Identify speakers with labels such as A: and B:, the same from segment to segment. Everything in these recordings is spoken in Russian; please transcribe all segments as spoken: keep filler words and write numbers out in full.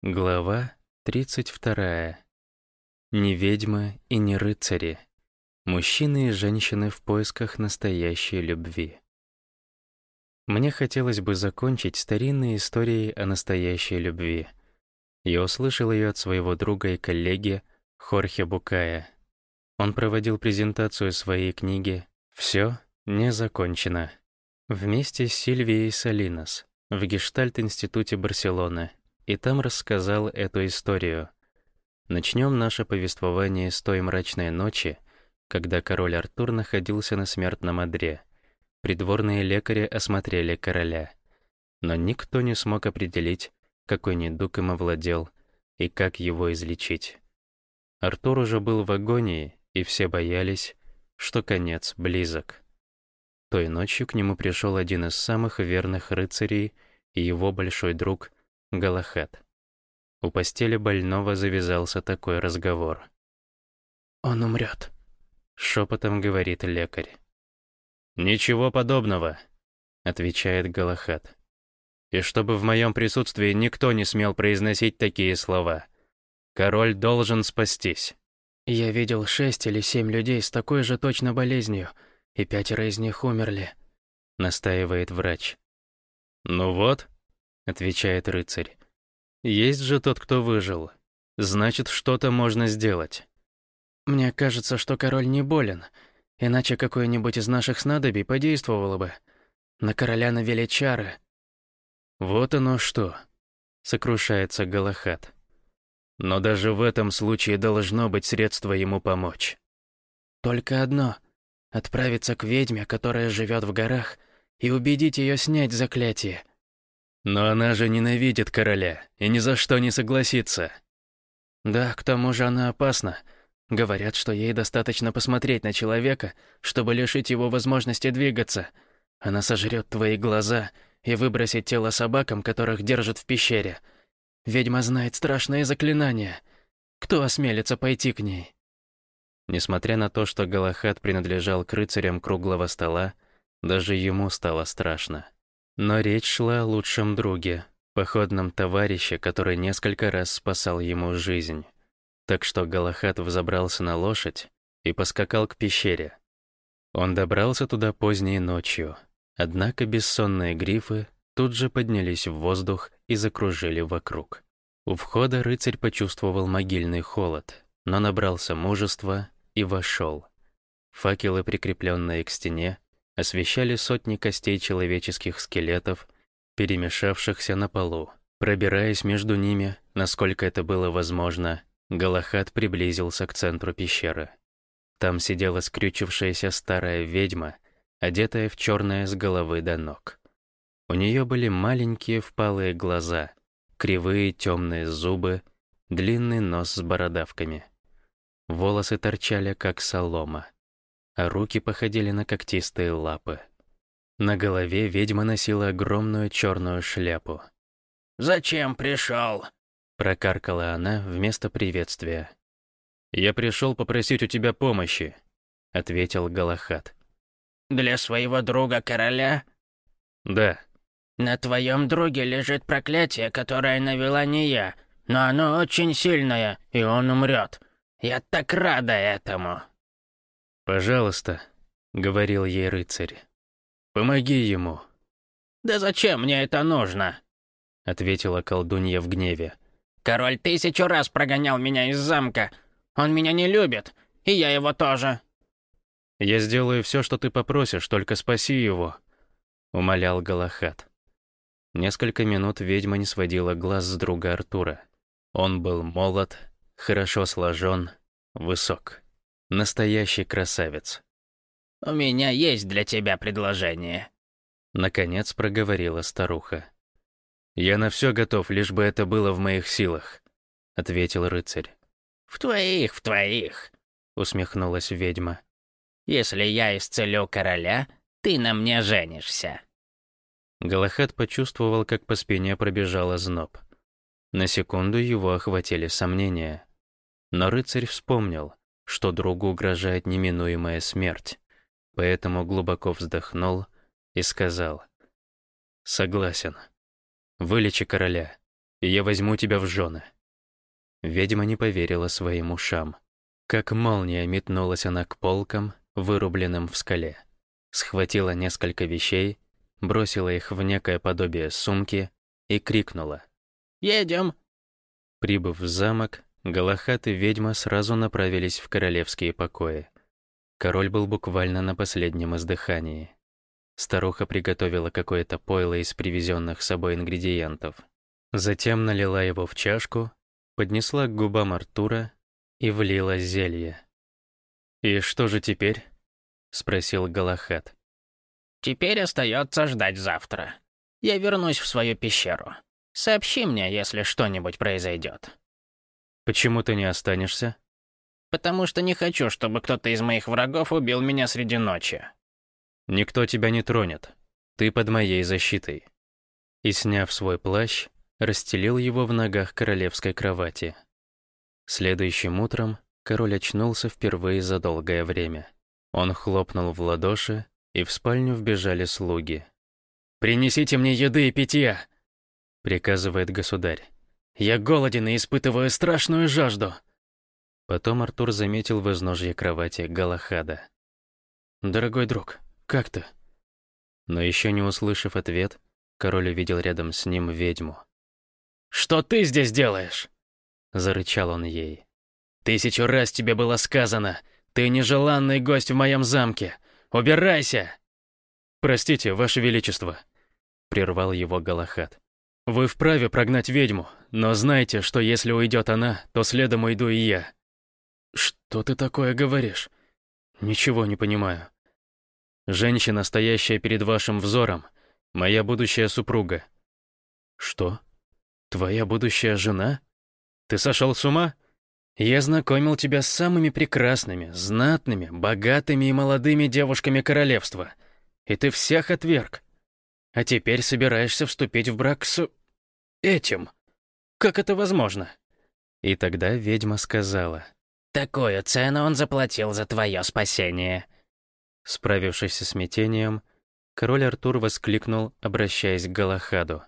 A: Глава тридцать вторая. Не ведьмы и не рыцари. Мужчины и женщины в поисках настоящей любви. Мне хотелось бы закончить старинной историей о настоящей любви. Я услышал ее от своего друга и коллеги Хорхе Букая. Он проводил презентацию своей книги «Все не закончено» вместе с Сильвией Салинос в Гештальт-институте Барселоны, и там рассказал эту историю. Начнем наше повествование с той мрачной ночи, когда король Артур находился на смертном одре. Придворные лекари осмотрели короля, но никто не смог определить, какой недуг им овладел и как его излечить. Артур уже был в агонии, и все боялись, что конец близок. Той ночью к нему пришел один из самых верных рыцарей и его большой друг Галахад. У постели больного завязался такой разговор.
B: «Он умрет»,
A: — шепотом говорит лекарь. «Ничего подобного», — отвечает Галахад. «И чтобы в моем присутствии никто не смел произносить такие слова. Король должен спастись».
B: «Я видел шесть или семь людей с такой же точно болезнью, и пятеро из них умерли», —
A: настаивает врач. «Ну вот», — отвечает рыцарь, — «есть же тот, кто выжил. Значит, что-то можно сделать».
B: «Мне кажется, что король не болен, иначе какое-нибудь из наших снадобий подействовало бы. На короля навели чары».
A: «Вот оно что», — сокрушается Галахад. «Но даже в этом случае должно быть средство ему помочь».
B: «Только одно — отправиться к ведьме, которая живет в горах, и убедить ее снять заклятие».
A: «Но она же ненавидит короля и ни за что не согласится».
B: «Да, к тому же она опасна. Говорят, что ей достаточно посмотреть на человека, чтобы лишить его возможности двигаться. Она сожрет твои глаза и выбросит тело собакам, которых держат в пещере. Ведьма знает страшные заклинания. Кто осмелится пойти к ней?»
A: Несмотря на то, что Галахад принадлежал к рыцарям круглого стола, даже ему стало страшно. Но речь шла о лучшем друге, походном товарище, который несколько раз спасал ему жизнь. Так что Галахад взобрался на лошадь и поскакал к пещере. Он добрался туда поздней ночью, однако бессонные грифы тут же поднялись в воздух и закружили вокруг. У входа рыцарь почувствовал могильный холод, но набрался мужества и вошел. Факелы, прикрепленные к стене, освещали сотни костей человеческих скелетов, перемешавшихся на полу. Пробираясь между ними, насколько это было возможно, Галахад приблизился к центру пещеры. Там сидела скрючившаяся старая ведьма, одетая в черное с головы до ног. У нее были маленькие впалые глаза, кривые темные зубы, длинный нос с бородавками. Волосы торчали, как солома, а руки походили на когтистые лапы. На голове ведьма носила огромную черную шляпу.
B: «Зачем пришел?»
A: — прокаркала она вместо приветствия. «Я пришел попросить у тебя помощи», — ответил Галахад.
B: «Для своего друга короля?»
A: «Да».
B: «На твоем друге лежит проклятие, которое навела не я, но оно очень сильное, и он умрет. Я так рада этому».
A: «Пожалуйста», — говорил ей рыцарь, — «помоги ему».
B: «Да зачем мне это нужно?»
A: — ответила колдунья в гневе.
B: «Король тысячу раз прогонял меня из замка. Он меня не любит, и я его тоже».
A: «Я сделаю все, что ты попросишь, только спаси его», — умолял Галахад. Несколько минут ведьма не сводила глаз с друга Артура. Он был молод, хорошо сложен, высок. Настоящий красавец.
B: «У меня есть для тебя предложение»,
A: — наконец проговорила старуха. «Я на все готов, лишь бы это было в моих силах», — ответил рыцарь.
B: «В твоих, в твоих», — усмехнулась ведьма. «Если я исцелю короля, ты на мне женишься».
A: Галахад почувствовал, как по спине пробежал озноб. На секунду его охватили сомнения. Но рыцарь вспомнил, что другу угрожает неминуемая смерть, поэтому глубоко вздохнул и сказал: «Согласен. Вылечи короля. и я возьму тебя в жены». Ведьма не поверила своим ушам. Как молния метнулась она к полкам, вырубленным в скале. Схватила несколько вещей, бросила их в некое подобие сумки и крикнула:
B: «Едем!».
A: Прибыв в замок, Галахад и ведьма сразу направились в королевские покои. Король был буквально на последнем издыхании. Старуха приготовила какое-то пойло из привезенных с собой ингредиентов. Затем налила его в чашку, поднесла к губам Артура и влила зелье. «И что же теперь?» — спросил Галахад.
B: «Теперь остается ждать завтра. Я вернусь в свою пещеру. Сообщи мне, если что-нибудь произойдет».
A: «Почему ты не останешься?»
B: «Потому что не хочу, чтобы кто-то из моих врагов убил меня среди ночи».
A: «Никто тебя не тронет. Ты под моей защитой». И, сняв свой плащ, расстелил его в ногах королевской кровати. Следующим утром король очнулся впервые за долгое время. Он хлопнул в ладоши, и в спальню вбежали слуги.
B: «Принесите мне еды и питья!»
A: — приказывает государь.
B: «Я голоден и испытываю страшную жажду».
A: Потом Артур заметил в изножье кровати Галахада.
B: «Дорогой друг, как ты?»
A: Но еще не услышав ответ, король увидел рядом с ним ведьму.
B: «Что ты здесь делаешь?»
A: — зарычал он ей.
B: «Тысячу раз тебе было сказано, ты нежеланный гость в моем замке. Убирайся!»
A: «Простите, Ваше Величество», — прервал его Галахад. «Вы вправе прогнать ведьму, но знайте, что если уйдет она, то следом уйду и я».
B: «Что ты такое говоришь?»
A: «Ничего не понимаю. Женщина, стоящая перед вашим взором, моя будущая супруга».
B: «Что?
A: Твоя будущая жена? Ты сошел с ума?
B: Я знакомил тебя с самыми прекрасными, знатными, богатыми и молодыми девушками королевства, и ты всех отверг. А теперь собираешься вступить в брак с... этим. Как это возможно?»
A: И тогда ведьма сказала:
B: «Такую цену он заплатил за твое спасение».
A: Справившись со смятением, король Артур воскликнул, обращаясь к Галахаду: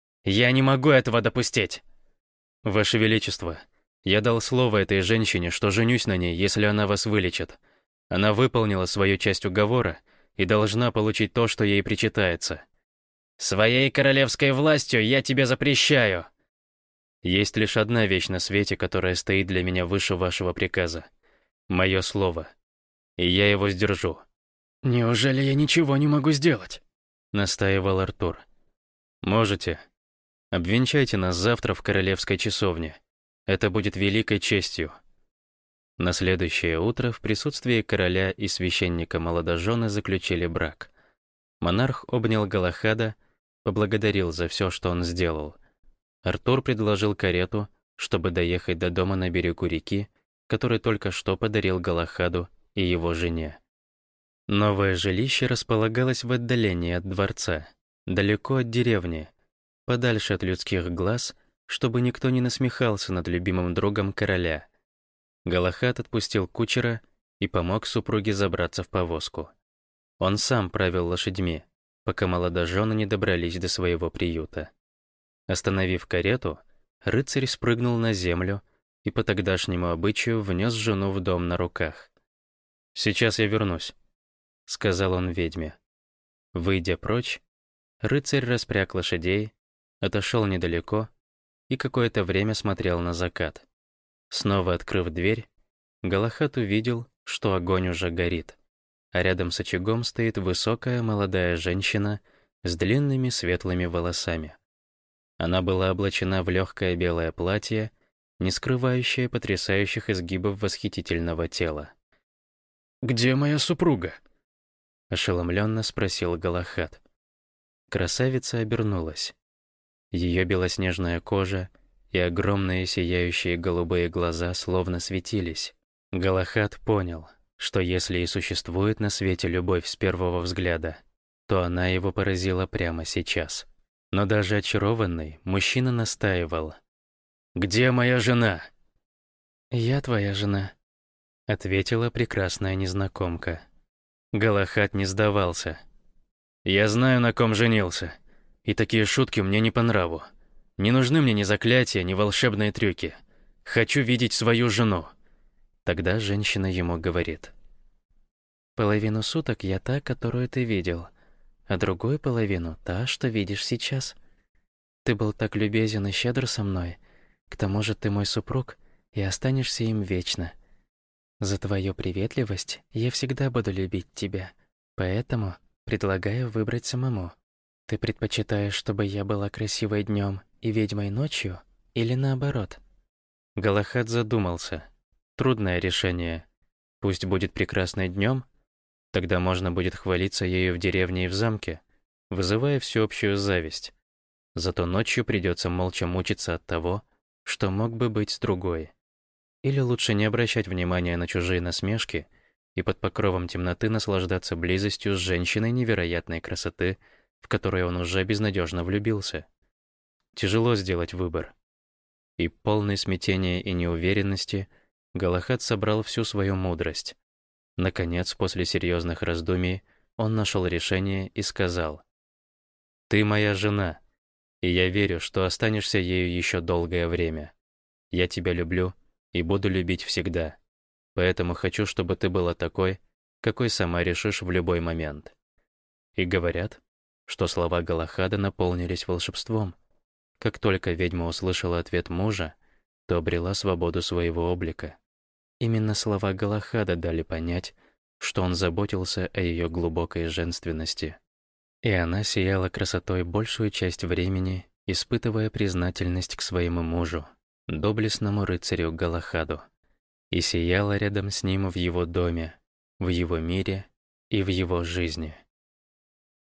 B: «Я не могу этого допустить!»
A: «Ваше Величество, я дал слово этой женщине, что женюсь на ней, если она вас вылечит. Она выполнила свою часть уговора и должна получить то, что ей причитается».
B: «Своей королевской властью я тебе запрещаю!»
A: «Есть лишь одна вещь на свете, которая стоит для меня выше вашего приказа. Мое слово. И я его сдержу».
B: «Неужели я ничего не могу сделать?»
A: — настаивал Артур. «Можете. Обвенчайте нас завтра в королевской часовне. Это будет великой честью». На следующее утро в присутствии короля и священника молодожены заключили брак. Монарх обнял Галахада, поблагодарил за все, что он сделал. Артур предложил карету, чтобы доехать до дома на берегу реки, который только что подарил Галахаду и его жене. Новое жилище располагалось в отдалении от дворца, далеко от деревни, подальше от людских глаз, чтобы никто не насмехался над любимым другом короля. Галахад отпустил кучера и помог супруге забраться в повозку. Он сам правил лошадьми, пока молодожены не добрались до своего приюта. Остановив карету, рыцарь спрыгнул на землю и по тогдашнему обычаю внес жену в дом на руках. «Сейчас я вернусь», — сказал он ведьме. Выйдя прочь, рыцарь распряг лошадей, отошел недалеко и какое-то время смотрел на закат. Снова открыв дверь, Галахад увидел, что огонь уже горит, а рядом с очагом стоит высокая молодая женщина с длинными светлыми волосами. Она была облачена в легкое белое платье, не скрывающее потрясающих изгибов восхитительного тела.
B: «Где моя супруга?»
A: — ошеломленно спросил Галахад. Красавица обернулась. Ее белоснежная кожа и огромные сияющие голубые глаза словно светились. Галахад понял, что если и существует на свете любовь с первого взгляда, то она его поразила прямо сейчас. Но даже очарованный, мужчина настаивал. «Где моя жена?»
B: «Я твоя жена»,
A: — ответила прекрасная незнакомка. Галахад не сдавался. «Я знаю, на ком женился, и такие шутки мне не по нраву. Не нужны мне ни заклятия, ни волшебные трюки. Хочу видеть свою жену». Тогда женщина ему говорит:
B: «Половину суток я та, которую ты видел, а другую половину — та, что видишь сейчас. Ты был так любезен и щедр со мной, к тому же ты мой супруг и останешься им вечно. За твою приветливость я всегда буду любить тебя, поэтому предлагаю выбрать самому. Ты предпочитаешь, чтобы я была красивой днем и ведьмой ночью, или наоборот?»
A: Галахад задумался. Трудное решение. Пусть будет прекрасной днем, тогда можно будет хвалиться ею в деревне и в замке, вызывая всеобщую зависть. Зато ночью придется молча мучиться от того, что мог бы быть с другой. Или лучше не обращать внимания на чужие насмешки и под покровом темноты наслаждаться близостью с женщиной невероятной красоты, в которой он уже безнадежно влюбился. Тяжело сделать выбор. И полный смятения и неуверенности Галахад собрал всю свою мудрость. Наконец, после серьезных раздумий, он нашел решение и сказал: «Ты моя жена, и я верю, что останешься ею еще долгое время. Я тебя люблю и буду любить всегда, поэтому хочу, чтобы ты была такой, какой сама решишь в любой момент». И говорят, что слова Галахада наполнились волшебством. Как только ведьма услышала ответ мужа, то обрела свободу своего облика. Именно слова Галахада дали понять, что он заботился о ее глубокой женственности. И она сияла красотой большую часть времени, испытывая признательность к своему мужу, доблестному рыцарю Галахаду, и сияла рядом с ним в его доме, в его мире и в его жизни.